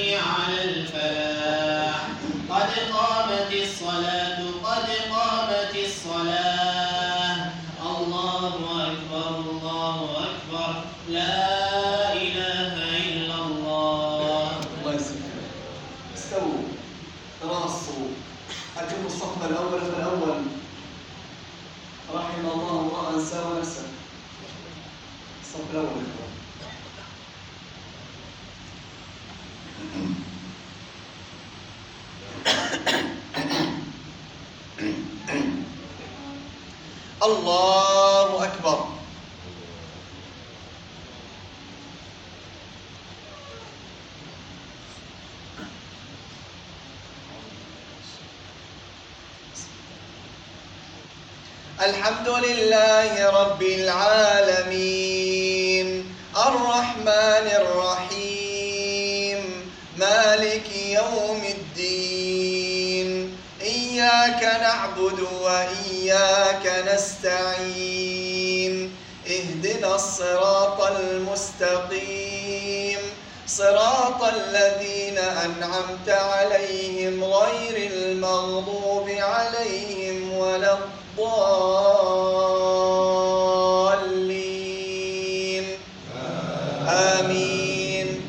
حي على الفلاح قد قامت الصلاة قد قامت الصلاة الله أكبر الله أكبر لا إله إلا الله. الله يسلمك. استووا تراصوا أتموا الصف الأول فالأول. رحم الله امرأ ساوى نفسه. الصف الأول. الله أكبر. الحمد لله رب العالمين الرحمن الرحيم مالك يوم الدين إياك نعبد وإياك نستعين اهدنا الصراط المستقيم صراط الذين أنعمت عليهم غير المغضوب عليهم ولا الضالين آمين.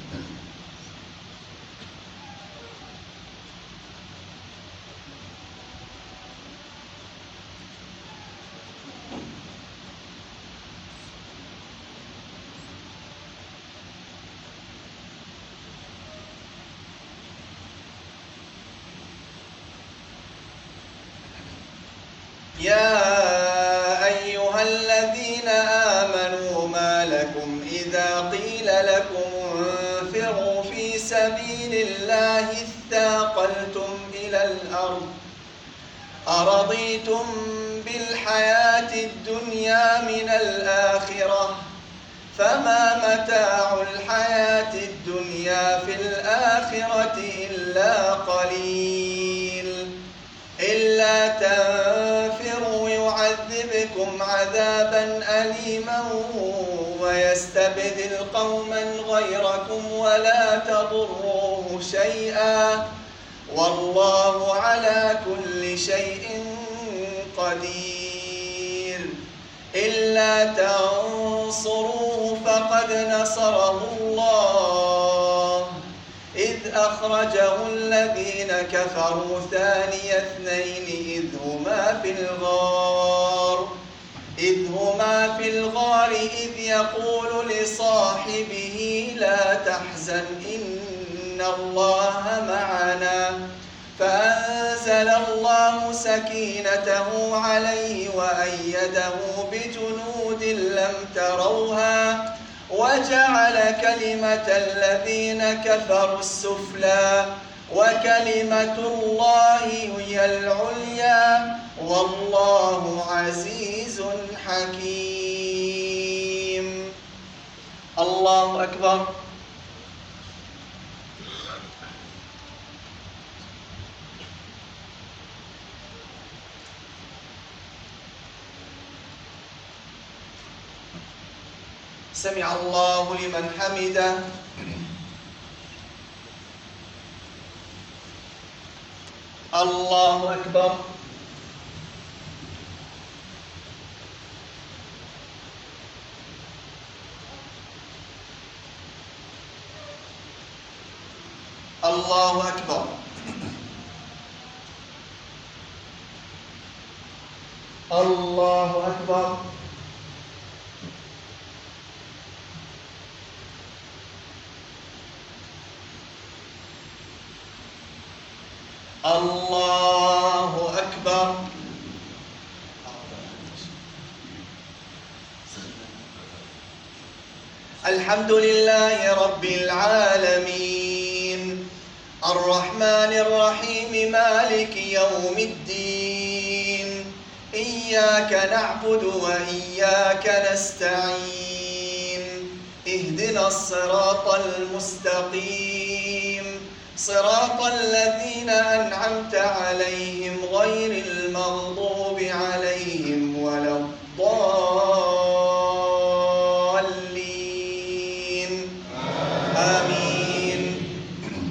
يا أيها الذين آمنوا ما لكم إذا قيل لكم انفروا في سبيل الله اثاقلتم إلى الأرض أرضيتم بالحياة الدنيا من الآخرة فما متاع الحياة الدنيا في الآخرة إلا قليل إلا تنفروا يعذبكم عذابا أليما ويستبدل قوما غيركم ولا تضروه شيئا والله على كل شيء قدير. إلا تنصروه فقد نصره الله إذ أخرجه الذين كفروا ثاني اثنين إذ هما في الغار إذ يقول لصاحبه لا تحزن إن الله معنا فأنزل الله سكينته عليه وأيده بجنود لم تروها وجعل كلمة الذين كفروا السفلى وكلمة الله هي العليا والله عزيز حكيم. الله أكبر. سمع الله لمن حمده. الله أكبر. الله أكبر. الله أكبر. الله أكبر. الحمد لله رب العالمين الرحمن الرحيم مالك يوم الدين إياك نعبد وإياك نستعين اهدنا الصراط المستقيم صراط الذين أنعمت عليهم غير المغضوب عليهم ولا الضالين آمين.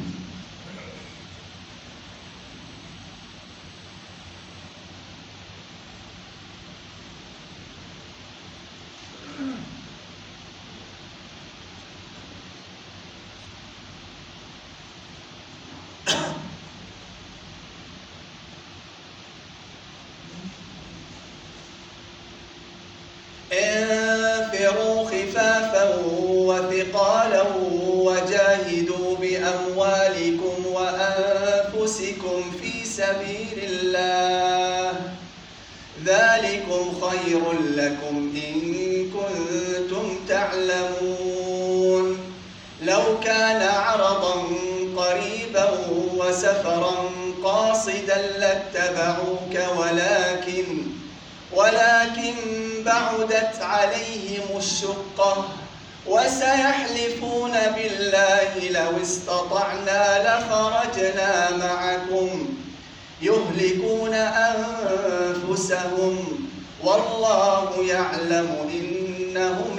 أثقالا وجاهدوا بأموالكم وأنفسكم في سبيل الله ذلكم خير لكم إن كنتم تعلمون لو كان عرضا قريبا وسفرا قاصدا لاتبعوك ولكن بعدت عليهم الشقة وسيحلفون بالله لو استطعنا لخرجنا معكم يهلكون أنفسهم والله يعلم إنهم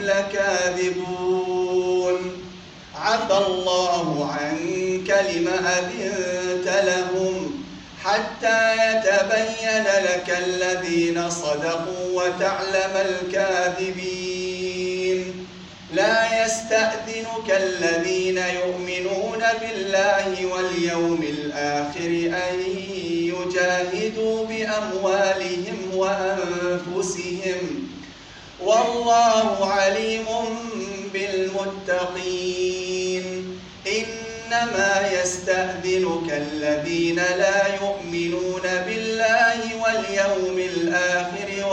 لكاذبون عفى الله عنك لم أذنت لهم حتى يتبين لك الذين صدقوا وتعلم الكاذبين لا يستأذنك الذين يؤمنون بالله واليوم الآخر أن يجاهدوا بأموالهم وأنفسهم والله عليم بالمتقين إنما يستأذنك الذين لا يؤمنون بالله واليوم الآخر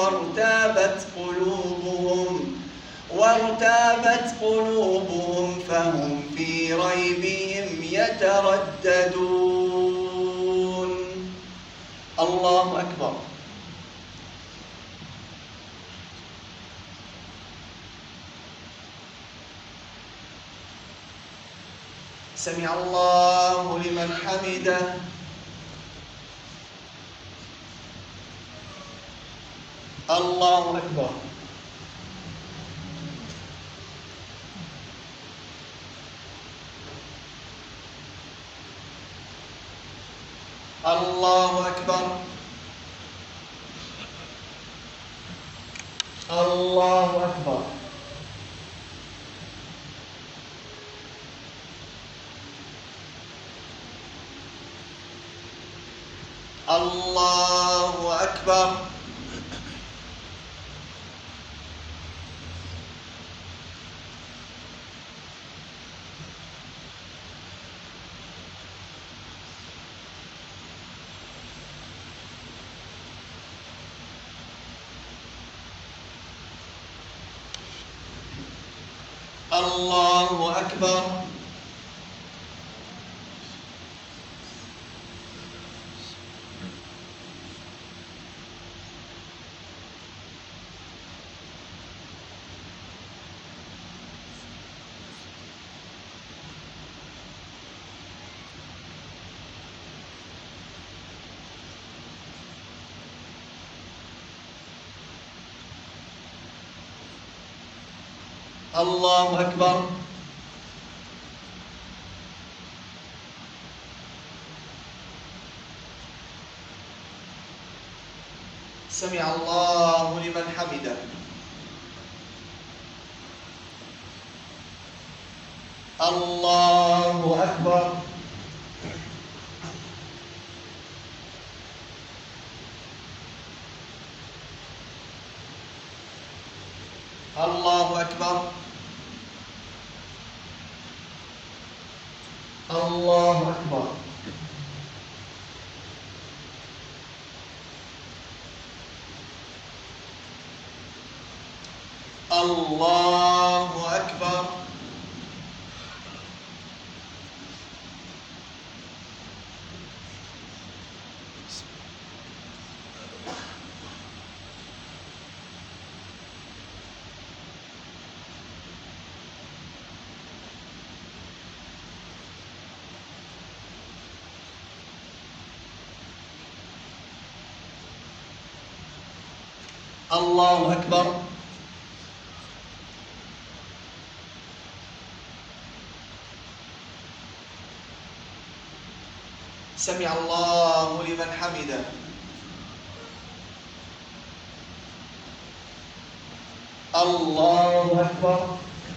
وارتابت قلوبهم فهم في ريبهم يترددون الله أكبر. سمع الله لمن حمده. الله أكبر. الله أكبر. الله أكبر. الله أكبر. الله أكبر. الله أكبر. سمع الله لمن حمده. الله أكبر. الله أكبر. الله أكبر. الله أكبر. الله أكبر. سمع الله لمن حمده. الله أكبر.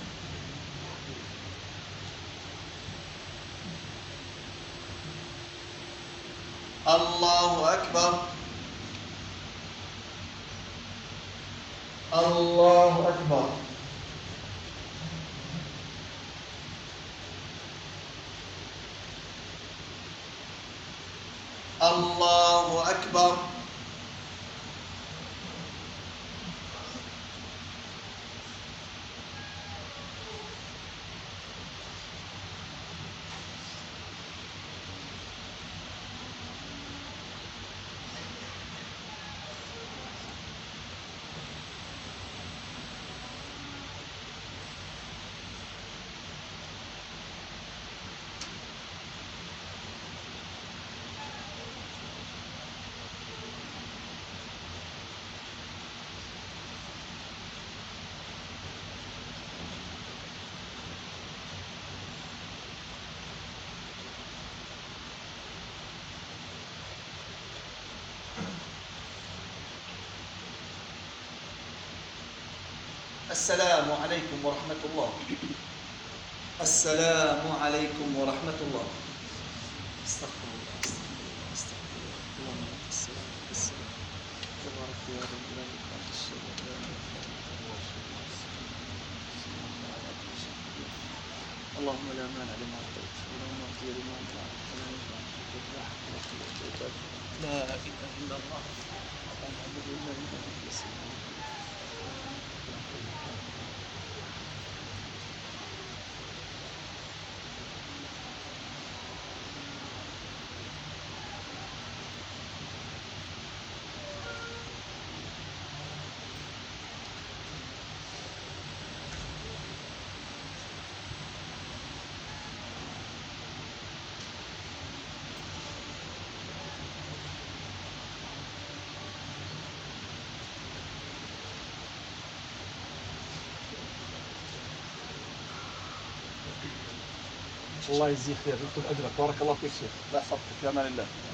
الله أكبر. الله أكبر. الله أكبر. السلام عليكم ورحمة الله. السلام عليكم ورحمة الله. استغفر الله استغفر الله اللهم لك السلام السلام تبارك يا رب العالمين الشهيد لا اله الا الله اللهم لا مانع لما اعطيت ولا معطي لما منعت ولا ينفع لا حول ولا قوة الا بالله لا اله الا الله محمد لا اله الا الله. الله يجزيك خير، انتم اجرك، بارك الله فيك شيخ، لا يحفظك، في امان الله.